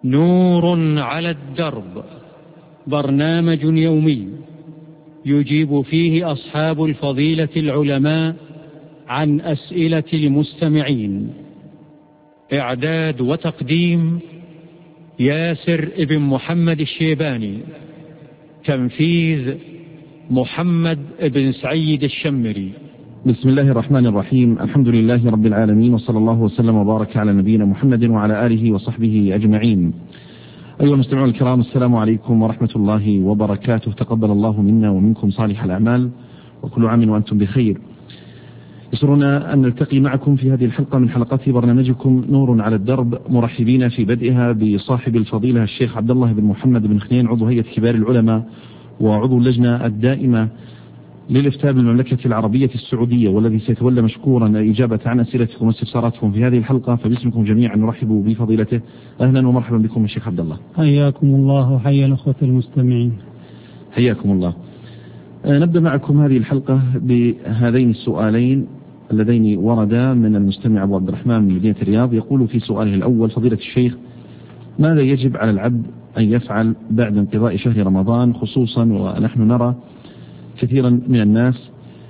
نور على الدرب، برنامج يومي يجيب فيه أصحاب الفضيلة العلماء عن أسئلة المستمعين. إعداد وتقديم ياسر ابن محمد الشيباني. تنفيذ محمد بن سعيد الشمري. بسم الله الرحمن الرحيم. الحمد لله رب العالمين، وصلى الله وسلم وبارك على نبينا محمد وعلى آله وصحبه أجمعين. أيها المستمعون الكرام، السلام عليكم ورحمة الله وبركاته. تقبل الله منا ومنكم صالح الأعمال، وكل عام وأنتم بخير. يسرنا أن نلتقي معكم في هذه الحلقة من حلقات برنامجكم نور على الدرب، مرحبين في بدءها بصاحب الفضيلة الشيخ عبد الله بن محمد بن خنين، عضو هيئة كبار العلماء وعضو اللجنة الدائمة للإفتاء بالمملكة العربية السعودية، والذي سيتولى مشكورا الإجابة عن أسئلتكم واستفساراتكم في هذه الحلقة. فباسمكم جميعا نرحب بفضيلته. أهلا ومرحبا بكم الشيخ عبد الله. حياكم الله وحيا الأخوة المستمعين. حياكم الله. نبدأ معكم هذه الحلقة بهذين السؤالين اللذين وردا من المستمع أبو عبد الرحمن من مدينة الرياض. يقول في سؤاله الأول: فضيلة الشيخ، ماذا يجب على العبد أن يفعل بعد انقضاء شهر رمضان، خصوصا ونحن نرى كثيرا من الناس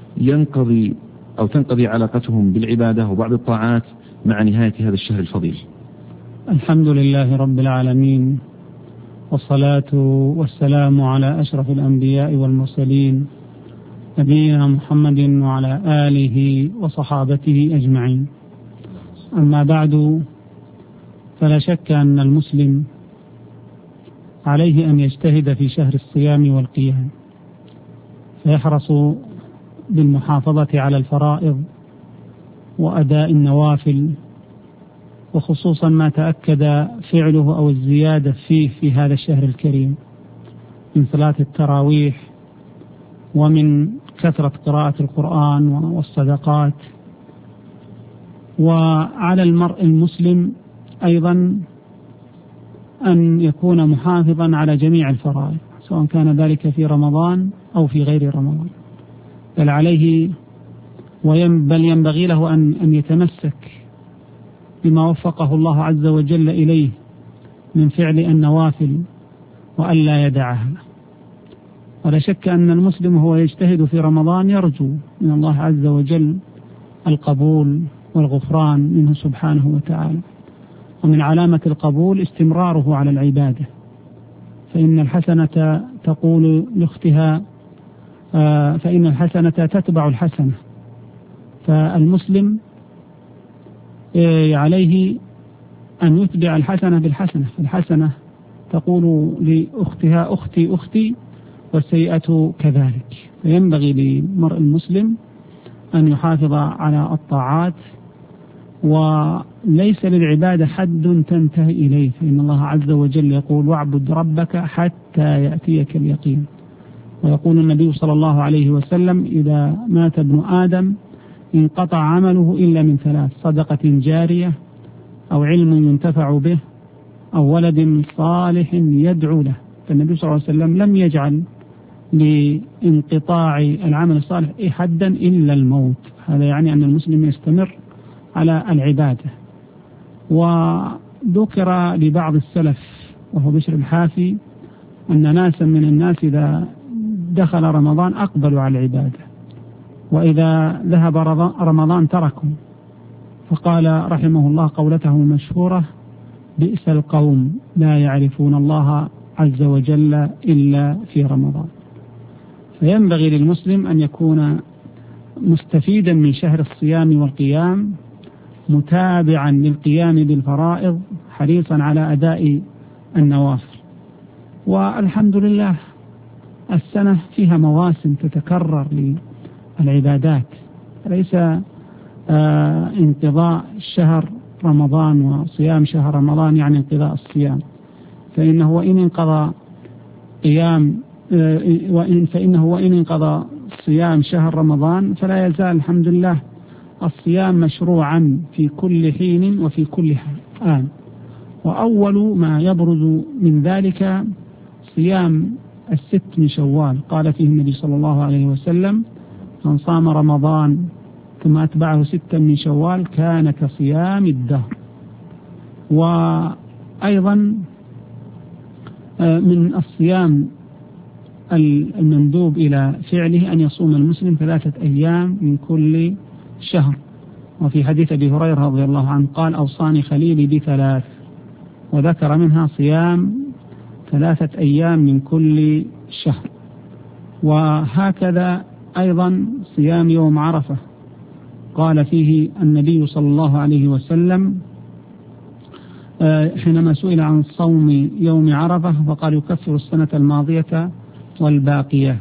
تنقضي علاقتهم بالعبادة وبعض الطاعات مع نهاية هذا الشهر الفضيل؟ الحمد لله رب العالمين، والصلاة والسلام على أشرف الأنبياء والمرسلين، نبينا محمد وعلى آله وصحابته أجمعين. أما بعد، فلا شك أن المسلم عليه أن يجتهد في شهر الصيام والقيام، فيحرص بالمحافظة على الفرائض وأداء النوافل، وخصوصا ما تأكد فعله أو الزيادة فيه في هذا الشهر الكريم من صلاة التراويح ومن كثرة قراءة القرآن والصدقات. وعلى المرء المسلم أيضا أن يكون محافظا على جميع الفرائض، سواء كان ذلك في رمضان أو في غير رمضان، بل عليه بل ينبغي له أن يتمسك بما وفقه الله عز وجل إليه من فعل النوافل وألا يدعها. ولا شك أن المسلم هو يجتهد في رمضان يرجو من الله عز وجل القبول والغفران منه سبحانه وتعالى، ومن علامة القبول استمراره على العبادة، فإن الحسنة تقول لأختها فإن الحسنة تتبع الحسنة. فالمسلم عليه أن يتبع الحسنة بالحسنة، فالحسنة تقول لأختها أختي أختي، والسيئة كذلك. فينبغي للمرء المسلم أن يحافظ على الطاعات، وليس للعبادة حد تنتهي إليه، فإن الله عز وجل يقول: واعبد ربك حتى يأتيك اليقين. ويقول النبي صلى الله عليه وسلم: إذا مات ابن آدم انقطع عمله إلا من ثلاث: صدقة جارية، أو علم ينتفع به، أو ولد صالح يدعو له. فالنبي صلى الله عليه وسلم لم يجعل لانقطاع العمل الصالح حدا إلا الموت. هذا يعني أن المسلم يستمر على العبادة. وذكر لبعض السلف وهو بشر الحافي أن ناسا من الناس إذا دخل رمضان أقبلوا على العبادة، وإذا ذهب رمضان تركوا. فقال رحمه الله قولته المشهورة: بئس القوم لا يعرفون الله عز وجل إلا في رمضان. فينبغي للمسلم أن يكون مستفيدا من شهر الصيام والقيام، متابعا للقيام بالفرائض، حريصا على أداء النوافل. والحمد لله السنة فيها مواسم تتكرر للعبادات، ليس انقضاء شهر رمضان وصيام شهر رمضان يعني انقضاء الصيام، فإنه وإن انقضى صيام شهر رمضان فلا يزال الحمد لله الصيام مشروعا في كل حين وفي كل آن. وأول ما يبرز من ذلك صيام الست من شوال، قال فيه النبي صلى الله عليه وسلم: من صام رمضان ثم أتبعه 6 من شوال كان كصيام الدهر. وأيضا من الصيام المندوب إلى فعله أن يصوم المسلم 3 أيام من كل شهر. وفي حديث أبي هريرة رضي الله عنه قال: أوصاني خليلي ب3، وذكر منها صيام 3 أيام من كل شهر. وهكذا أيضا صيام يوم عرفة، قال فيه النبي صلى الله عليه وسلم حينما سئل عن صوم يوم عرفة فقال: يكفر السنة الماضية والباقية.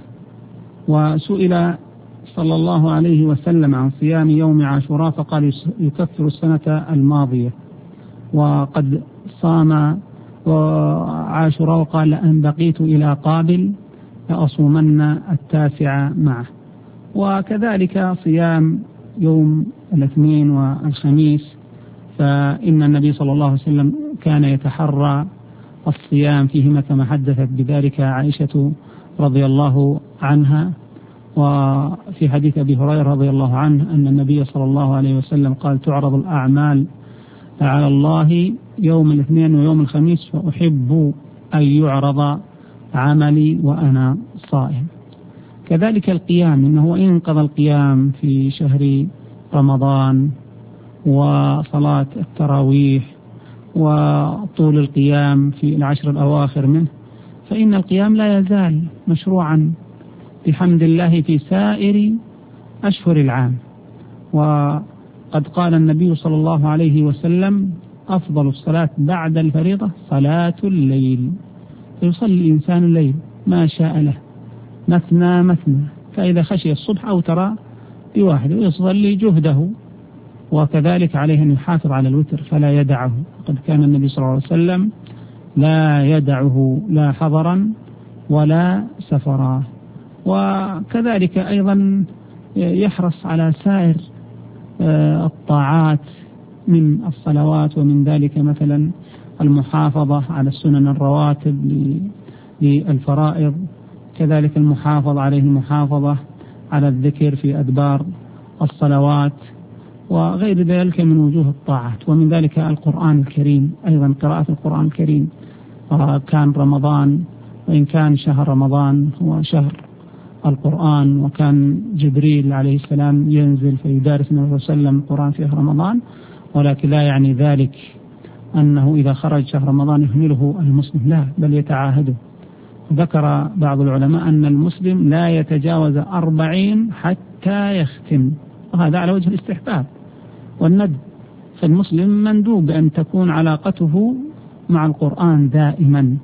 وسئل صلى الله عليه وسلم عن صيام يوم عاشوراء فقال: يكفر السنة الماضية. وقد صام عاشوراء وقال: لأن بقيت إلى قابل لأصومن 9 معه. وكذلك صيام يوم الاثنين والخميس، فإن النبي صلى الله عليه وسلم كان يتحرى الصيام فيهما كما حدثت بذلك عائشة رضي الله عنها. وفي حديث أبي هريرة رضي الله عنه أن النبي صلى الله عليه وسلم قال: تعرض الأعمال على الله يوم الاثنين ويوم الخميس، فأحب أن يعرض عملي وأنا صائم. كذلك القيام، إنه انقضى القيام في شهر رمضان وصلاة التراويح وطول القيام في العشر الأواخر منه، فإن القيام لا يزال مشروعا بحمد الله في سائر أشهر العام. وقد قال النبي صلى الله عليه وسلم: أفضل الصلاة بعد الفريضة صلاة الليل. فيصلي الإنسان الليل ما شاء له مثنى مثنى، فإذا خشي الصبح أوتر بواحد ويصلي جهده. وكذلك عليه أن يحافظ على الوتر فلا يدعه، قد كان النبي صلى الله عليه وسلم لا يدعه لا حضرا ولا سفرا. وكذلك أيضا يحرص على سائر الطاعات من الصلوات، ومن ذلك مثلا المحافظة على السنن الرواتب للفرائض، كذلك المحافظة عليه المحافظة على الذكر في أدبار الصلوات وغير ذلك من وجوه الطاعات. ومن ذلك القرآن الكريم، أيضا قراءة القرآن الكريم. كان رمضان، وإن كان شهر رمضان هو شهر القرآن، وكان جبريل عليه السلام ينزل فيدارس النبي صلى الله عليه وسلم القرآن في شهر رمضان، ولكن لا يعني ذلك أنه إذا خرج شهر رمضان يهمله المسلم، لا، بل يتعاهده. ذكر بعض العلماء أن المسلم لا يتجاوز 40 حتى يختم، وهذا على وجه الاستحباب والندب. فالمسلم مندوب أن تكون علاقته مع القرآن دائما،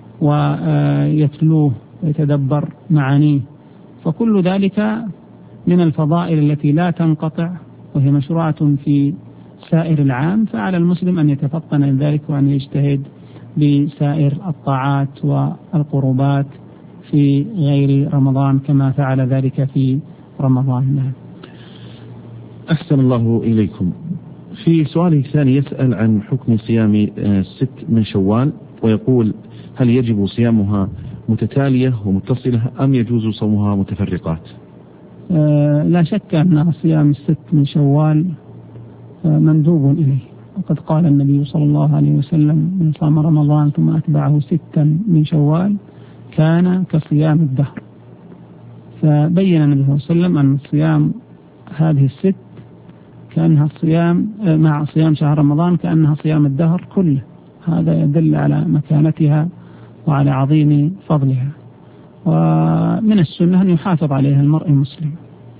ويتلوه ويتدبر معانيه. فكل ذلك من الفضائل التي لا تنقطع، وهي مشروعة في سائر العام. فعلى المسلم أن يتفطن لذلك وأن يجتهد بسائر الطاعات والقربات في غير رمضان كما فعل ذلك في رمضان. أحسن الله إليكم. في سؤاله الثاني يسأل عن حكم صيام 6 من شوال، ويقول: هل يجب صيامها متتالية ومتصلة أم يجوز صومها متفرقات؟ لا شك أن صيام 6 من شوال مندوب إليه، وقد قال النبي صلى الله عليه وسلم: من صام رمضان ثم أتبعه 6 من شوال كان كصيام الدهر. فبين النبي صلى الله عليه وسلم أن صيام هذه 6 كأنها الصيام مع صيام شهر رمضان كأنها صيام الدهر كله. هذا يدل على مكانتها وعلى عظيم فضلها. ومن السنة أن يحافظ عليها المرء المسلم،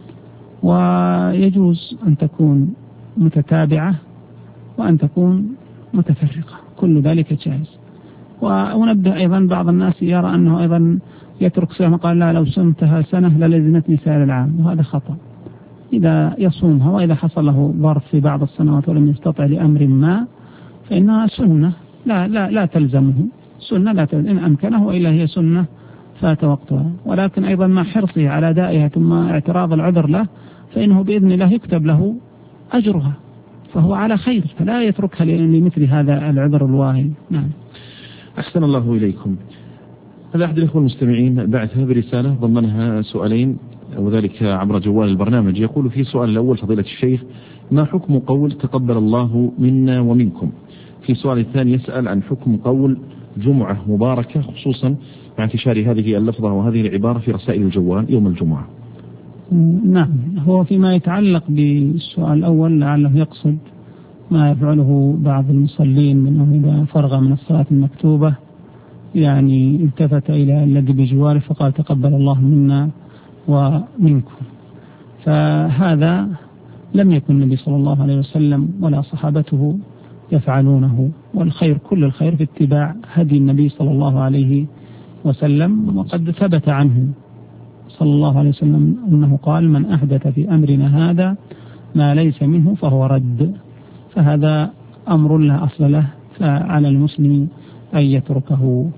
ويجوز أن تكون متتابعة وأن تكون متفرقة، كل ذلك جائز. ونبه أيضا بعض الناس يرى أنه أيضا يترك صيام، قال: لا، لو صمتها سنة للزمتني سائر العام، وهذا خطأ. إذا يصومها وإذا حصل له ظرف في بعض السنوات ولم يستطع لأمر ما فإنها سنة لا تلزمه، سنة لا تلزم إن أمكنه، وإلا هي سنة فات وقتها. ولكن أيضا مع حرصه على أدائها ثم اعتراض العذر له فإنه بإذن الله يكتب له أجرها، فهو على خير، فلا يتركها لمثل هذا العذر الواهي. نعم. أحسن الله إليكم. هذا أحد الإخوة المستمعين بعثها برسالة ضمنها سؤالين، وذلك عبر جوال البرنامج. يقول في سؤال الأول: فضيلة الشيخ، ما حكم قول تقبل الله منا ومنكم؟ في سؤال الثاني يسأل عن حكم قول جمعة مباركة، خصوصا مع انتشار هذه اللفظة وهذه العبارة في رسائل الجوال يوم الجمعة؟ نعم، هو فيما يتعلق بالسؤال الأول لعله يقصد ما يفعله بعض المصلين من إذا فرغ من الصلاة المكتوبة يعني التفت إلى الذي بجواره فقال تقبل الله منا ومنكم. فهذا لم يكن النبي صلى الله عليه وسلم ولا صحابته يفعلونه، والخير كل الخير في اتباع هدي النبي صلى الله عليه وسلم. وقد ثبت عنه صلى الله عليه وسلم أنه قال من أحدث في أمرنا هذا ما ليس منه فهو رد. فهذا أمر لا أصل له، فعلى المسلم أن يتركه.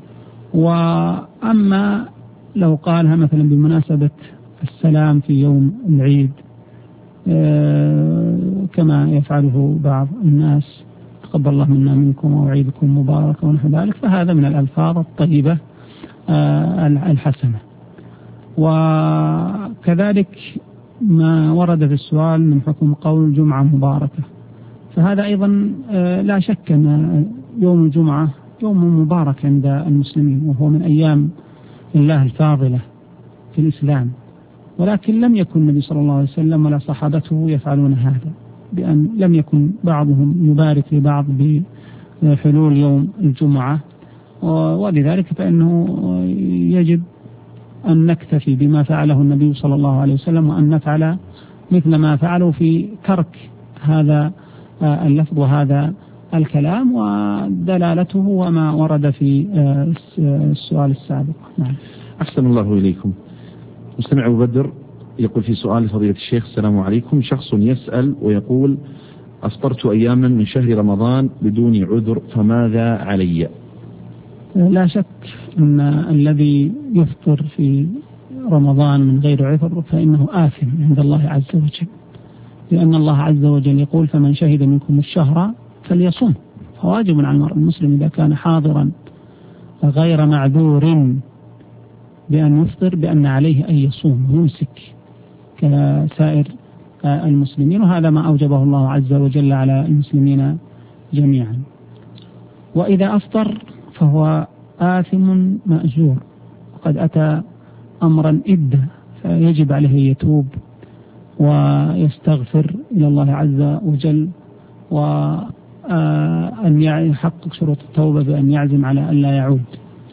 وأما لو قالها مثلا بمناسبة السلام في يوم العيد كما يفعله بعض الناس تقبل الله منا منكم وعيدكم مبارك ونحو ذلك، فهذا من الألفاظ الطيبة الحسنة. وكذلك ما ورد في السؤال من حكم قول جمعة مباركة، فهذا أيضا لا شك أن يوم الجمعة يوم مبارك عند المسلمين، وهو من أيام الله الفاضلة في الإسلام، ولكن لم يكن النبي صلى الله عليه وسلم ولا صحابته يفعلون هذا، بأن لم يكن بعضهم يبارك لبعض بحلول يوم الجمعة. ولذلك فإنه يجب أن نكتفي بما فعله النبي صلى الله عليه وسلم، وأن نفعل مثل ما فعلوا في ترك هذا اللفظ وهذا الكلام ودلالته وما ورد في السؤال السابق. نعم. أحسن الله إليكم. مستمع أبو بدر يقول في سؤال فضيلة الشيخ: السلام عليكم. شخص يسأل ويقول: أفطرت أياما من شهر رمضان بدون عذر، فماذا علي؟ لا شك أن الذي يفطر في رمضان من غير عذر فإنه آثم عند الله عز وجل، لأن الله عز وجل يقول: فمن شهد منكم الشهر فليصم. فواجب على المرء المسلم إذا كان حاضرا غير معذور بأن يفطر بأن عليه أن يصوم ويمسك كسائر المسلمين، وهذا ما أوجبه الله عز وجل على المسلمين جميعا. وإذا أفطر فهو آثم مأجور، وقد أتى أمرا إدا، فيجب عليه أن يتوب ويستغفر إلى الله عز وجل، وأن يحقق شروط التوبة بأن يعزم على أن لا يعود.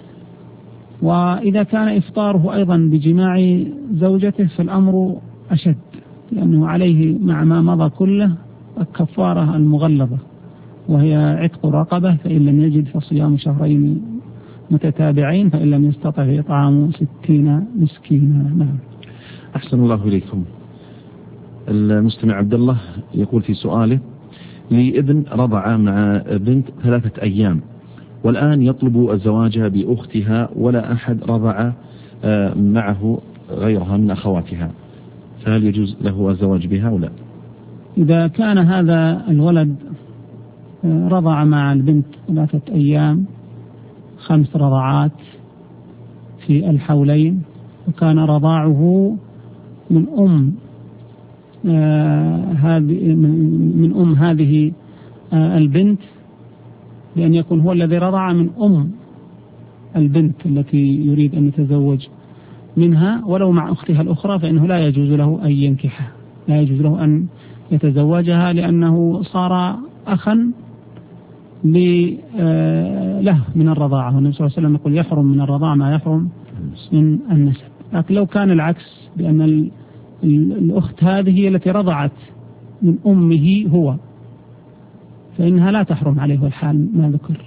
وإذا كان إفطاره أيضا بجماع زوجته فالأمر أشد، لأنه عليه مع ما مضى كله الكفارة المغلظة، وهي عتق رقبة، فإن لم يجد فصيام شهرين متتابعين، فإن لم يستطع فإطعام 60 مسكينا. نعم. أحسن الله إليكم. المستمع عبد الله يقول في سؤاله: لي ابن رضع مع بنت 3 أيام، والآن يطلب الزواج بأختها، ولا أحد رضع معه غيرها من أخواتها، فهل يجوز له الزواج بها أو لا؟ إذا كان هذا الولد رضع مع البنت 3 أيام 5 رضعات في الحولين، وكان رضاعه من أم هذه البنت، بأن يكون هو الذي رضع من أم البنت التي يريد أن يتزوج منها، ولو مع أختها الأخرى فإنه لا يجوز له أن ينكحها، لا يجوز له أن يتزوجها، لأنه صار أخا له من الرضاعة. والنبي صلى الله عليه وسلم يقول: يحرم من الرضاعة ما يحرم من النسب. لكن لو كان العكس، بأن الأخت هذه هي التي رضعت من أمه هو، فإنها لا تحرم عليه الحال ما ذكر،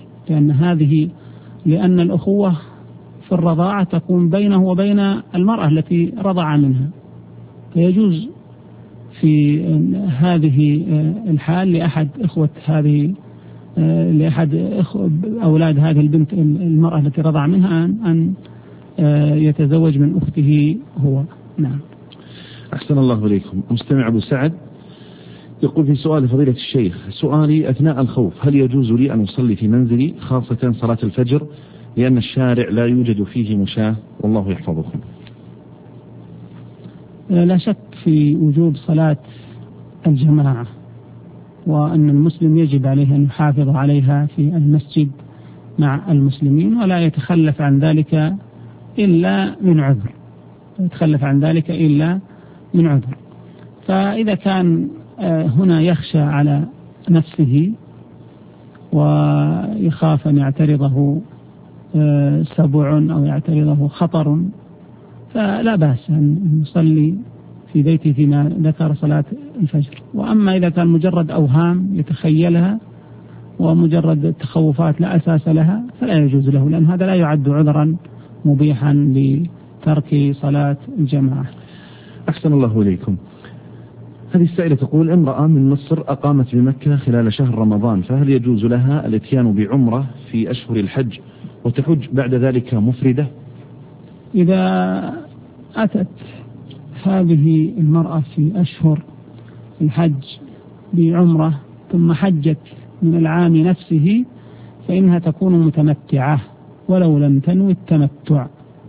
لأن الأخوة في الرضاعة تكون بينه وبين المرأة التي رضع منها، فيجوز في هذه الحال لأحد أولاد هذه البنت المرأة التي رضع منها أن يتزوج من أخته هو. نعم. أحسن الله إليكم. مستمع أبو سعد يقول في سؤال فضيلة الشيخ: سؤالي: أثناء الخوف هل يجوز لي أن أصلي في منزلي، خاصة صلاة الفجر، لأن الشارع لا يوجد فيه مشاة، والله يحفظكم؟ لا شك في وجوب صلاة الجماعة، وأن المسلم يجب عليه أن يحافظ عليها في المسجد مع المسلمين ولا يتخلف عن ذلك إلا من عذر، فإذا كان هنا يخشى على نفسه ويخاف أن يعترضه سبع أو يعترضه خطر فلا بأس أن يصلي في بيته فيما ذكر صلاة الفجر. وأما إذا كان مجرد أوهام يتخيلها ومجرد تخوفات لا أساس لها فلا يجوز له، لأن هذا لا يعد عذرا مبيحا لترك صلاة الجماعة. أحسن الله إليكم. هذه السائلة تقول: امرأة من مصر أقامت بمكة خلال شهر رمضان، فهل يجوز لها الاتيان بعمرة في أشهر الحج وتحج بعد ذلك مفردة؟ إذا أتت هذه المرأة في أشهر الحج بعمرة ثم حجت من العام نفسه فإنها تكون متمتعة ولو لم تنوي التمتع.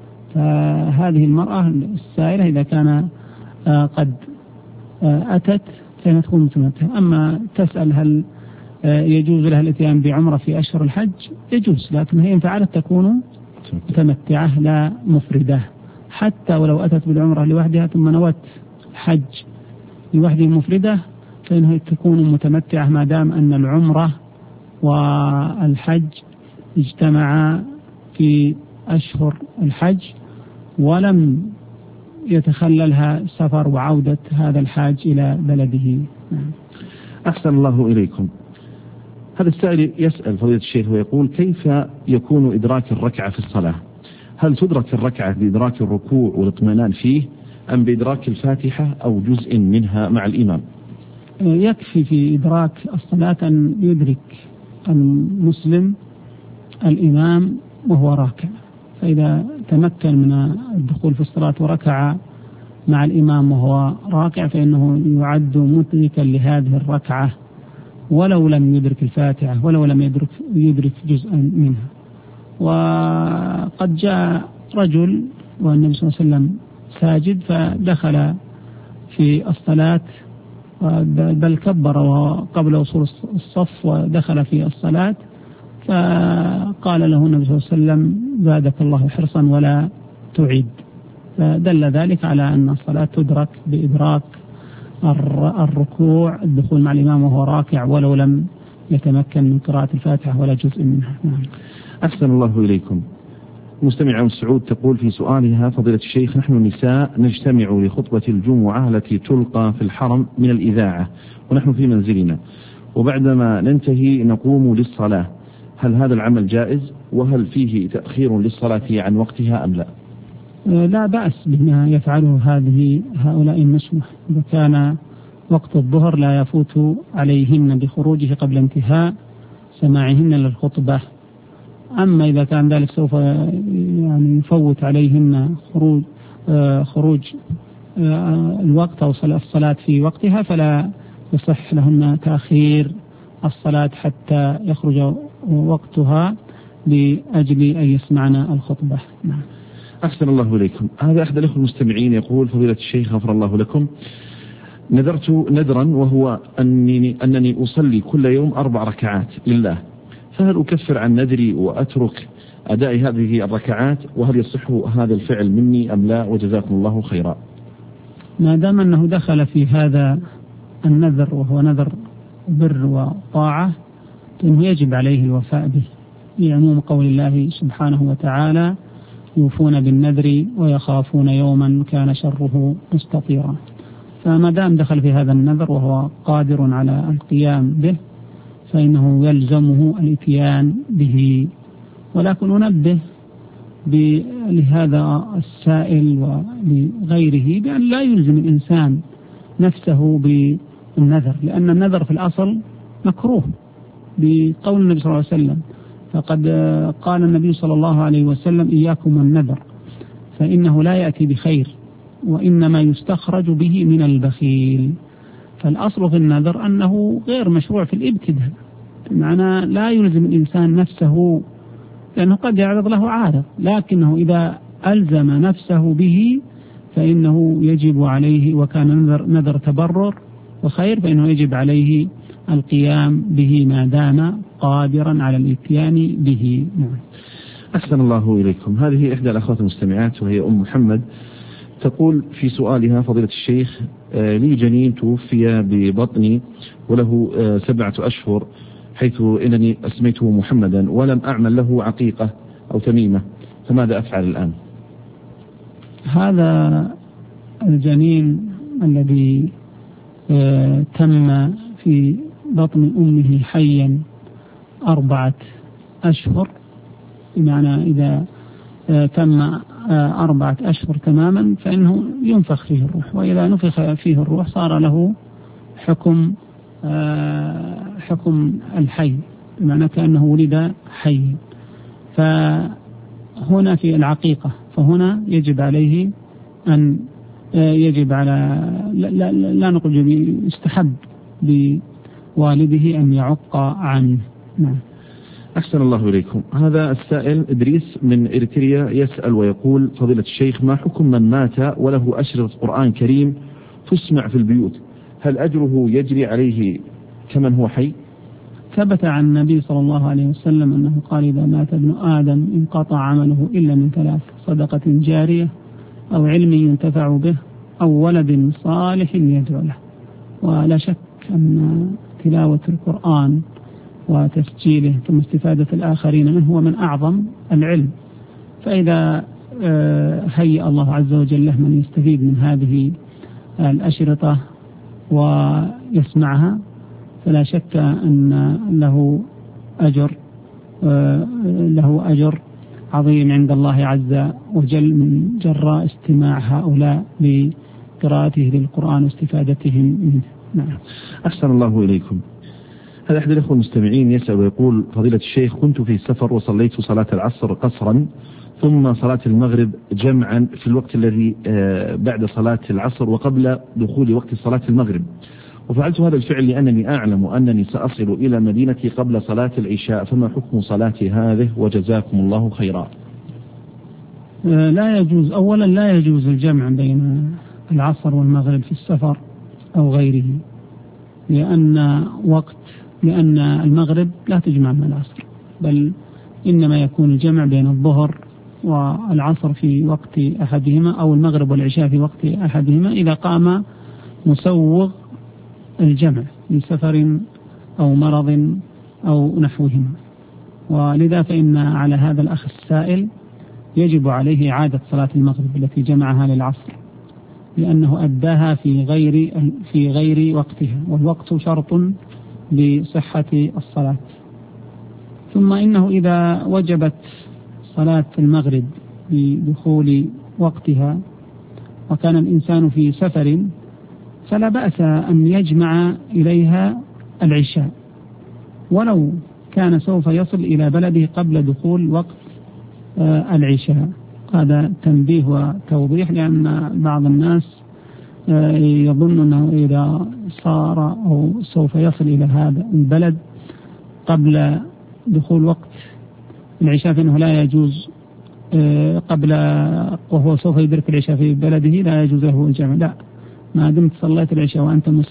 فهذه المرأة السائلة إذا كان قد أتت فإنها تكون متمتعة. أما تسأل هل يجوز لها الاتيان بعمرة في أشهر الحج؟ يجوز، لكن هي إن فعلت تكون متمتعة لا مفردة، حتى ولو أتت بالعمرة لوحدها ثم نوت الحج لوحده مفردة فإنها تكون متمتعة ما دام أن العمرة والحج اجتمعا في أشهر الحج ولم يتخللها سفر وعودة هذا الحاج إلى بلده. أحسن الله إليكم. هذا السائل يسأل فضيلة الشيخ ويقول: كيف يكون إدراك الركعة في الصلاة؟ هل تدرك الركعة بإدراك الركوع والاطمئنان فيه أم بإدراك الفاتحة أو جزء منها مع الإمام؟ يكفي في إدراك الصلاة أن يدرك المسلم الإمام وهو راكع، فإذا تمكن من الدخول في الصلاة وركع مع الإمام وهو راكع فإنه يعد مدركا لهذه الركعة ولو لم يدرك الفاتحة ولو لم يدرك جزءا منها. وقد جاء رجل والنبي صلى الله عليه وسلم ساجد فدخل في الصلاة بل كبر قبل وصول الصف ودخل في الصلاة، فقال له النبي صلى الله عليه وسلم: زادك الله حرصا ولا تعيد. فدل ذلك على أن الصلاة تدرك بإدراك الركوع، الدخول مع الإمام وهو راكع ولو لم يتمكن من قراءة الفاتحة ولا جزء منها. أحسن الله إليكم. مستمعة سعود تقول في سؤالها: فضيلة الشيخ، نحن النساء نجتمع لخطبة الجمعة التي تلقى في الحرم من الإذاعة ونحن في منزلنا، وبعدما ننتهي نقوم للصلاة، هل هذا العمل جائز؟ وهل فيه تأخير للصلاة عن وقتها أم لا؟ لا بأس بما يفعله هؤلاء النسوة. إذا كان وقت الظهر لا يفوت عليهن بخروجه قبل انتهاء سماعهن للخطبة. أما إذا كان ذلك سوف يفوت عليهن خروج الوقت أو الصلاة في وقتها فلا يصح لهن تأخير الصلاة حتى يخرج وقتها لأجل أن يسمعنا الخطبة. أحسن الله إليكم. هذا أحد الأخوة المستمعين يقول: فضيلة الشيخ غفر الله لكم، نذرت ندرا وهو أنني أصلي كل يوم 4 ركعات لله، فهل أكفر عن نذري وأترك أداء هذه الركعات؟ وهل يصح هذا الفعل مني أم لا؟ وجزاكم الله خيرا. ما دام أنه دخل في هذا النذر وهو نذر بر وطاعة فإنه يجب عليه الوفاء به، لعموم قول الله سبحانه وتعالى: يوفون بالنذر ويخافون يوما كان شره مستطيرا. فما دام دخل في هذا النذر وهو قادر على القيام به فإنه يلزمه الاتيان به. ولكن ننبه لهذا السائل ولغيره بأن لا يلزم الإنسان نفسه بالنذر، لأن النذر في الأصل مكروه بقول النبي صلى الله عليه وسلم. فقد قال النبي صلى الله عليه وسلم: إياكم النذر فإنه لا يأتي بخير وإنما يستخرج به من البخيل. فالأصل في النذر أنه غير مشروع في الابتداء، بمعنى لا يلزم الإنسان نفسه لأنه قد يعرض له عارض، لكنه إذا ألزم نفسه به فإنه يجب عليه، وكان نذر تبرر وخير، فإنه يجب عليه القيام به ما دام قادرا على الاتيان به. نعم. أحسن الله إليكم. هذه إحدى الأخوات المستمعات وهي أم محمد، تقول في سؤالها: فضيلة الشيخ، لي جنين توفي ببطني وله 7 أشهر، حيث إنني أسميته محمدا ولم أعمل له عقيقة أو تميمة، فماذا أفعل الآن؟ هذا الجنين الذي تم في بطن أمه حيا 4 أشهر، بمعنى إذا تم 4 أشهر تماما فإنه ينفخ فيه الروح، وإذا نفخ فيه الروح صار له حكم الحي، بمعنى كأنه ولد حي. فهنا في العقيقة، فهنا يجب عليه أن يجب على لا نقول يستحب بوالده أن يعق عنه. نعم. أحسن الله إليكم. هذا السائل إدريس من إريتريا يسأل ويقول: فضيلة الشيخ، ما حكم من مات وله أشرطة قرآن كريم تسمع في البيوت؟ هل أجره يجري عليه كمن هو حي؟ ثبت عن النبي صلى الله عليه وسلم أنه قال: إذا مات ابن آدم انقطع عمله إلا من 3: صدقة جارية، أو علم ينتفع به، أو ولد صالح يدعو له. ولا شك أن تلاوة القرآن وتسجيله ثم استفادة الآخرين منه هو من أعظم العلم. فإذا هيأ الله عز وجل له من يستفيد من هذه الأشرطة ويسمعها فلا شك أن له أجر عظيم عند الله عز وجل من جراء استماع هؤلاء لقراءته للقرآن واستفادتهم منه. نعم. أحسن الله إليكم. هذا أحد الأخوة المستمعين يسأل ويقول: فضيلة الشيخ، كنت في سفر وصليت صلاة العصر قصرا ثم صلاة المغرب جمعا في الوقت الذي بعد صلاة العصر وقبل دخول وقت صلاة المغرب، وفعلت هذا الفعل لأنني أعلم أنني سأصل إلى مدينتي قبل صلاة العشاء، فما حكم صلاتي هذه؟ وجزاكم الله خيرا. لا يجوز، أولا لا يجوز الجمع بين العصر والمغرب في السفر أو غيره، لأن المغرب لا تجمع مع العصر، بل إنما يكون الجمع بين الظهر والعصر في وقت أحدهما، أو المغرب والعشاء في وقت أحدهما، إذا قام مسوغ الجمع لسفر أو مرض أو نحوهما. ولذا فإن على هذا الأخ السائل يجب عليه إعادة صلاة المغرب التي جمعها للعصر، لأنه أداها في غير وقتها، والوقت شرط لصحة الصلاة. ثم إنه إذا وجبت صلاة المغرب بدخول وقتها وكان الإنسان في سفر فلا بأس أن يجمع إليها العشاء، ولو كان سوف يصل إلى بلده قبل دخول وقت العشاء. هذا تنبيه وتوضيح، لأن بعض الناس يظن أنه إذا صار أو سوف يصل إلى هذا البلد قبل دخول وقت العشاء فإنه لا يجوز وهو سوف يدرك العشاء في بلده لا يجوز له الجمع. لا، ما دمت صليت العشاء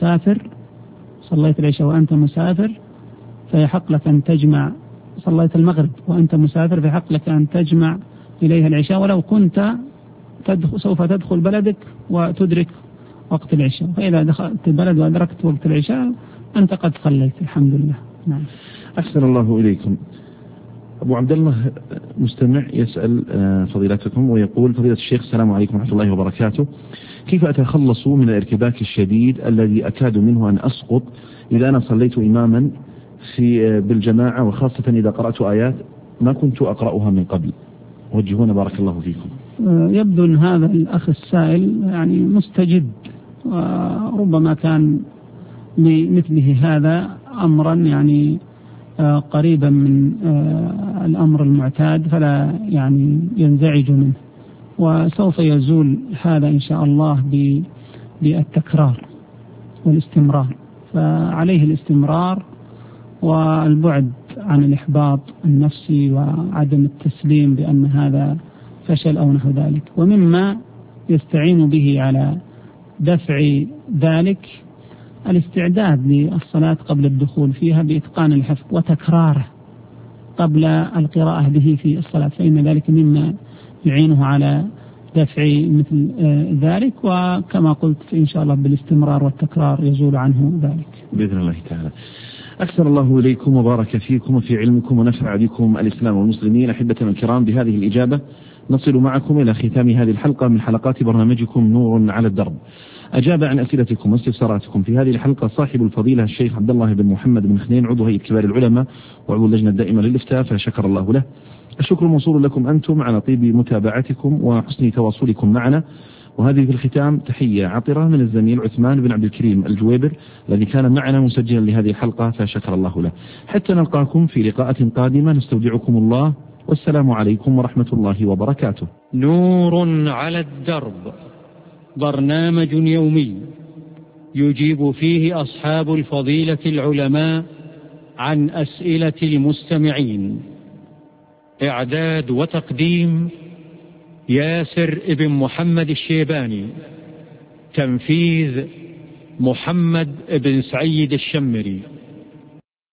وأنت مسافر فيحق لك أن تجمع، صليت المغرب وأنت مسافر فيحق لك أن تجمع إليها العشاء، ولو كنت سوف تدخل بلدك وتدرك وقت العشاء. فإذا دخلت البلد وأدركت وقت العشاء أنت قد صليت، الحمد لله. نعم. أحسن الله إليكم. أبو عبد الله مستمع يسأل فضيلتكم ويقول: فضيلة الشيخ، السلام عليكم ورحمة الله وبركاته، كيف أتخلص من الارتباك الشديد الذي أكاد منه أن أسقط إذا أنا صليت إماما بالجماعة، وخاصة إذا قرأت آيات ما كنت أقرأها من قبل؟ وجهونا بارك الله فيكم. يبدو أن هذا الأخ السائل يعني مستجد، وربما كان لمثله هذا أمرا يعني قريبا من الأمر المعتاد، فلا يعني ينزعج منه، وسوف يزول هذا إن شاء الله بالتكرار والاستمرار. فعليه الاستمرار والبعد عن الإحباط النفسي وعدم التسليم بأن هذا فشل أو نحو ذلك. ومما يستعين به على دفع ذلك الاستعداد للصلاة قبل الدخول فيها بإتقان الحفظ وتكراره قبل القراءة به في الصلاة، فإن ذلك مما يعينه على دفع مثل ذلك، وكما قلت إن شاء الله بالاستمرار والتكرار يزول عنه ذلك بإذن الله تعالى. أحسن الله إليكم وبارك فيكم وفي علمكم ونفع بكم الإسلام والمسلمين. أحبتنا الكرام، بهذه الإجابة نصل معكم إلى ختام هذه الحلقة من حلقات برنامجكم نور على الدرب. أجاب عن أسئلتكم واستفساراتكم في هذه الحلقة صاحب الفضيلة الشيخ عبد الله بن محمد بن خنين، عضو هيئة كبار العلماء وعضو اللجنة الدائمة للإفتاء، فشكر الله له. الشكر موصول لكم أنتم على طيب متابعتكم وحسن تواصلكم معنا. وهذه في الختام تحية عطرة من الزميل عثمان بن عبد الكريم الجويبر الذي كان معنا مسجلا لهذه الحلقة، فشكر الله له. حتى نلقاكم في لقاءات قادمة، نستودعكم الله والسلام عليكم ورحمة الله وبركاته. نور على الدرب، برنامج يومي يجيب فيه أصحاب الفضيلة العلماء عن أسئلة المستمعين. إعداد وتقديم ياسر ابن محمد الشيباني. تنفيذ محمد بن سعيد الشمري.